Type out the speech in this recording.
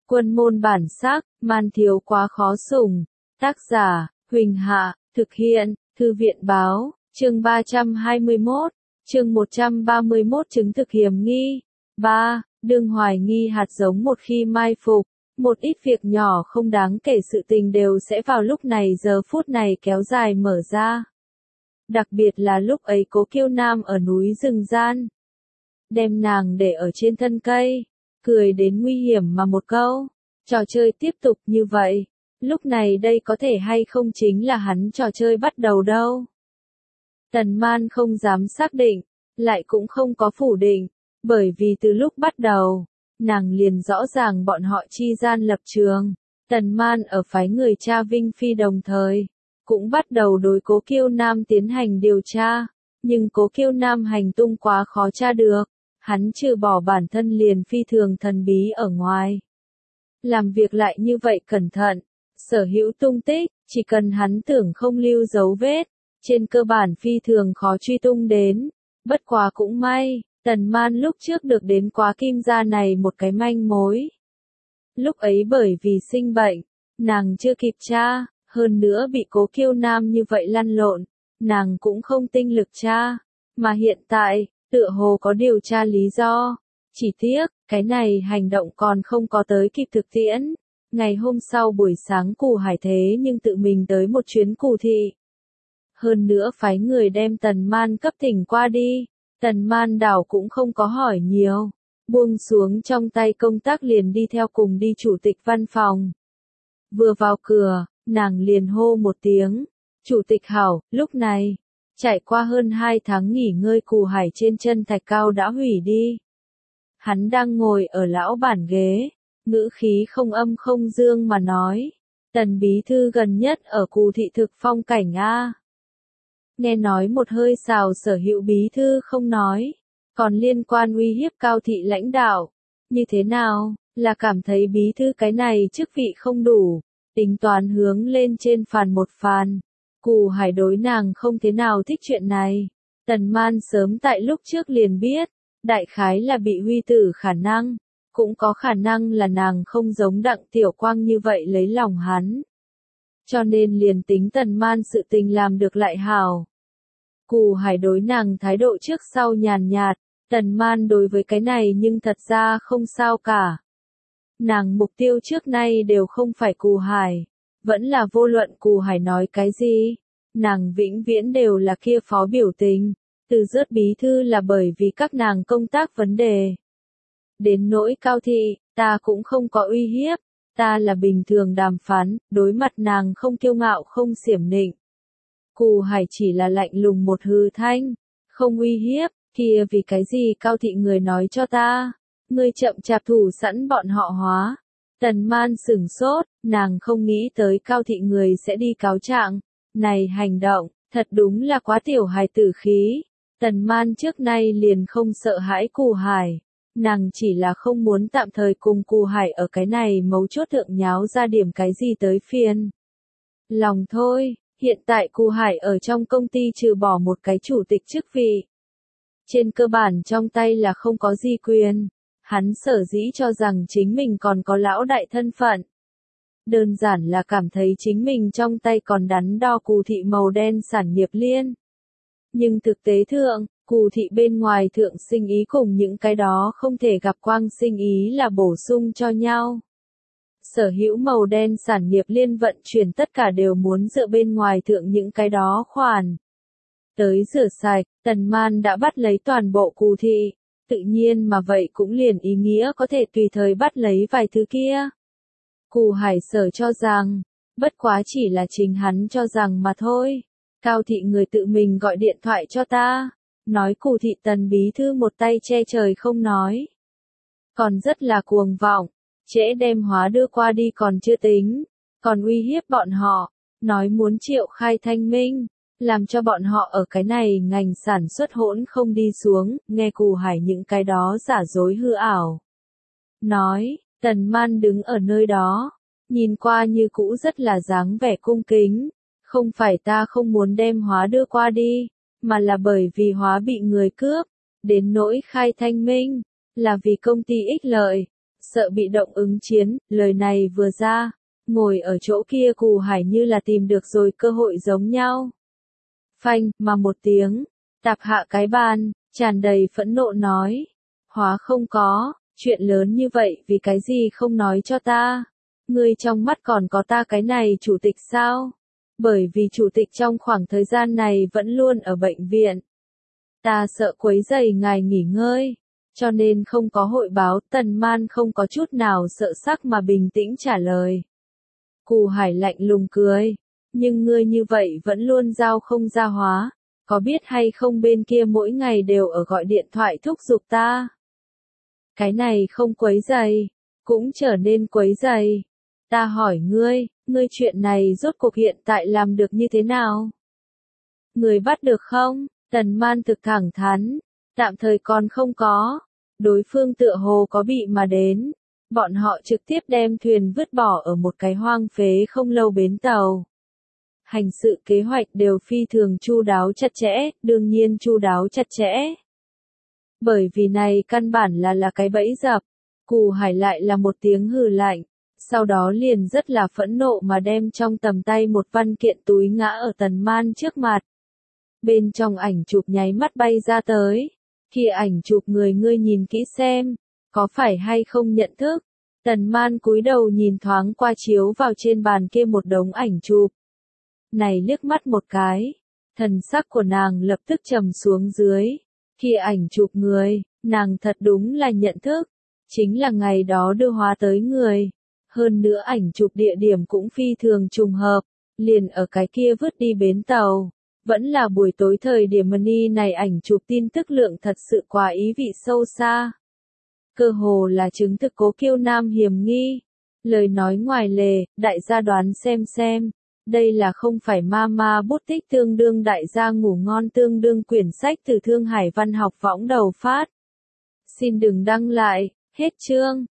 Quân môn bản sắc, man thiếu quá khó sủng. Tác giả, Huỳnh Hạ, thực hiện, Thư viện báo, chương 321, chương 131 chứng thực hiểm nghi. 3. Đừng hoài nghi hạt giống một khi mai phục. Một ít việc nhỏ không đáng kể sự tình đều sẽ vào lúc này giờ phút này kéo dài mở ra. Đặc biệt là lúc ấy Cố Kiêu Nam ở núi rừng gian. Đem nàng để ở trên thân cây, cười đến nguy hiểm mà một câu. Trò chơi tiếp tục như vậy. Lúc này đây có thể hay không chính là hắn trò chơi bắt đầu đâu. Tần Man không dám xác định, lại cũng không có phủ định, bởi vì từ lúc bắt đầu, nàng liền rõ ràng bọn họ chi gian lập trường. Tần Man ở phái người cha Vinh Phi đồng thời, cũng bắt đầu đối Cố Kiêu Nam tiến hành điều tra, nhưng Cố Kiêu Nam hành tung quá khó tra được, hắn trừ bỏ bản thân liền phi thường thần bí ở ngoài. Làm việc lại như vậy cẩn thận, sở hữu tung tích, chỉ cần hắn tưởng không lưu dấu vết, trên cơ bản phi thường khó truy tung đến, bất quá cũng may. Tần Man lúc trước được đến Quá Kim gia này một cái manh mối. Lúc ấy bởi vì sinh bệnh, nàng chưa kịp tra, hơn nữa bị Cố Kiêu Nam như vậy lăn lộn, nàng cũng không tinh lực tra, mà hiện tại, tựa hồ có điều tra lý do. Chỉ tiếc, cái này hành động còn không có tới kịp thực tiễn. Ngày hôm sau buổi sáng Cù Hải thế nhưng tự mình tới một chuyến Cù thị. Hơn nữa phái người đem Tần Man cấp thỉnh qua đi. Tần Man đảo cũng không có hỏi nhiều, buông xuống trong tay công tác liền đi theo cùng đi chủ tịch văn phòng. Vừa vào cửa, nàng liền hô một tiếng, chủ tịch hảo. Lúc này, trải qua hơn 2 tháng nghỉ ngơi Cù Hải trên chân thạch cao đã hủy đi. Hắn đang ngồi ở lão bản ghế, ngữ khí không âm không dương mà nói, Tần bí thư gần nhất ở Cù thị thực phong cảnh a. Nghe nói một hơi xào sở hữu bí thư không nói, còn liên quan uy hiếp Cao thị lãnh đạo. Như thế nào, là cảm thấy bí thư cái này chức vị không đủ, tính toán hướng lên trên phàn một phàn. Cù Hải đối nàng không thế nào thích chuyện này. Tần Man sớm tại lúc trước liền biết, đại khái là bị huy tử khả năng, cũng có khả năng là nàng không giống Đặng Tiểu Quang như vậy lấy lòng hắn. Cho nên liền tính Tần Man sự tình làm được lại hảo. Cù Hải đối nàng thái độ trước sau nhàn nhạt, Tần Man đối với cái này nhưng thật ra không sao cả. Nàng mục tiêu trước nay đều không phải Cù Hải, vẫn là vô luận Cù Hải nói cái gì, nàng vĩnh viễn đều là kia phó biểu tình, từ rớt bí thư là bởi vì các nàng công tác vấn đề. Đến nỗi Cao thị, ta cũng không có uy hiếp, ta là bình thường đàm phán, đối mặt nàng không kiêu ngạo không xiểm nịnh. Cù Hải chỉ là lạnh lùng một hừ thanh, không uy hiếp, kia vì cái gì Cao thị người nói cho ta, ngươi chậm chạp thủ sẵn bọn họ hóa. Tần Man sửng sốt, nàng không nghĩ tới Cao thị người sẽ đi cáo trạng, này hành động, thật đúng là quá tiểu hài tử khí. Tần Man trước nay liền không sợ hãi Cù Hải, nàng chỉ là không muốn tạm thời cùng Cù Hải ở cái này mấu chốt thượng nháo ra điểm cái gì tới phiền lòng thôi. Hiện tại Cù Hải ở trong công ty trừ bỏ một cái chủ tịch chức vị. Trên cơ bản trong tay là không có gì quyền. Hắn sở dĩ cho rằng chính mình còn có lão đại thân phận. Đơn giản là cảm thấy chính mình trong tay còn đắn đo Cù thị màu đen sản nghiệp liên. Nhưng thực tế thượng, Cù thị bên ngoài thượng sinh ý cùng những cái đó không thể gặp quang sinh ý là bổ sung cho nhau. Sở hữu màu đen sản nghiệp liên vận chuyển tất cả đều muốn dựa bên ngoài thượng những cái đó khoản. Tới rửa sạch, Tần Man đã bắt lấy toàn bộ Cù thị, tự nhiên mà vậy cũng liền ý nghĩa có thể tùy thời bắt lấy vài thứ kia. Cù Hải sở cho rằng, bất quá chỉ là chính hắn cho rằng mà thôi. Cao thị người tự mình gọi điện thoại cho ta, nói Cù thị Tần bí thư một tay che trời không nói. Còn rất là cuồng vọng. Trễ đem hóa đưa qua đi còn chưa tính, còn uy hiếp bọn họ, nói muốn Triệu Khai thanh minh, làm cho bọn họ ở cái này ngành sản xuất hỗn không đi xuống, nghe Cù Hải những cái đó giả dối hư ảo. Nói, Tần Man đứng ở nơi đó, nhìn qua như cũ rất là dáng vẻ cung kính, không phải ta không muốn đem hóa đưa qua đi, mà là bởi vì hóa bị người cướp, đến nỗi Khai thanh minh, là vì công ty ích lợi. sợ bị động ứng chiến, lời này vừa ra, ngồi ở chỗ kia Cù Hải như là tìm được rồi cơ hội giống nhau. Phanh, mà một tiếng, tạp hạ cái bàn, tràn đầy phẫn nộ nói. Hóa không có, chuyện lớn như vậy vì cái gì không nói cho ta? Ngươi trong mắt còn có ta cái này chủ tịch sao? Bởi vì chủ tịch trong khoảng thời gian này vẫn luôn ở bệnh viện. Ta sợ quấy rầy ngài nghỉ ngơi, cho nên không có hội báo. Tần Man không có chút nào sợ sắc mà bình tĩnh trả lời. Cù Hải lạnh lùng cười, nhưng ngươi như vậy vẫn luôn giao không ra hóa, có biết hay không bên kia mỗi ngày đều ở gọi điện thoại thúc giục ta. Cái này không quấy rầy, cũng trở nên quấy rầy. Ta hỏi ngươi, ngươi chuyện này rốt cuộc hiện tại làm được như thế nào? Ngươi bắt được không? Tần Man thực thẳng thắn, tạm thời còn không có. Đối phương tựa hồ có bị mà đến. Bọn họ trực tiếp đem thuyền vứt bỏ ở một cái hoang phế không lâu bến tàu. Hành sự kế hoạch đều phi thường chu đáo chặt chẽ, đương nhiên chu đáo chặt chẽ. Bởi vì này căn bản là cái bẫy dập. Cù Hải lại là một tiếng hừ lạnh, sau đó liền rất là phẫn nộ mà đem trong tầm tay một văn kiện túi ngã ở Tần Man trước mặt. Bên trong ảnh chụp nháy mắt bay ra tới. Kia ảnh chụp người ngươi nhìn kỹ xem, có phải hay không nhận thức? Tần Man cúi đầu nhìn thoáng qua chiếu vào trên bàn kia một đống ảnh chụp. Này liếc mắt một cái, thần sắc của nàng lập tức trầm xuống dưới. Kia ảnh chụp người, nàng thật đúng là nhận thức, chính là ngày đó đưa hóa tới người. Hơn nữa ảnh chụp địa điểm cũng phi thường trùng hợp, liền ở cái kia vứt đi bến tàu. Vẫn là buổi tối thời điểm Money này ảnh chụp tin tức lượng thật sự quá ý vị sâu xa. Cơ hồ là chứng thực Cố Kiêu Nam hiểm nghi. Lời nói ngoài lề, đại gia đoán xem. Đây là không phải Mama bút tích tương đương đại gia ngủ ngon tương đương quyển sách từ Thương Hải Văn học võng đầu phát. Xin đừng đăng lại, hết chương.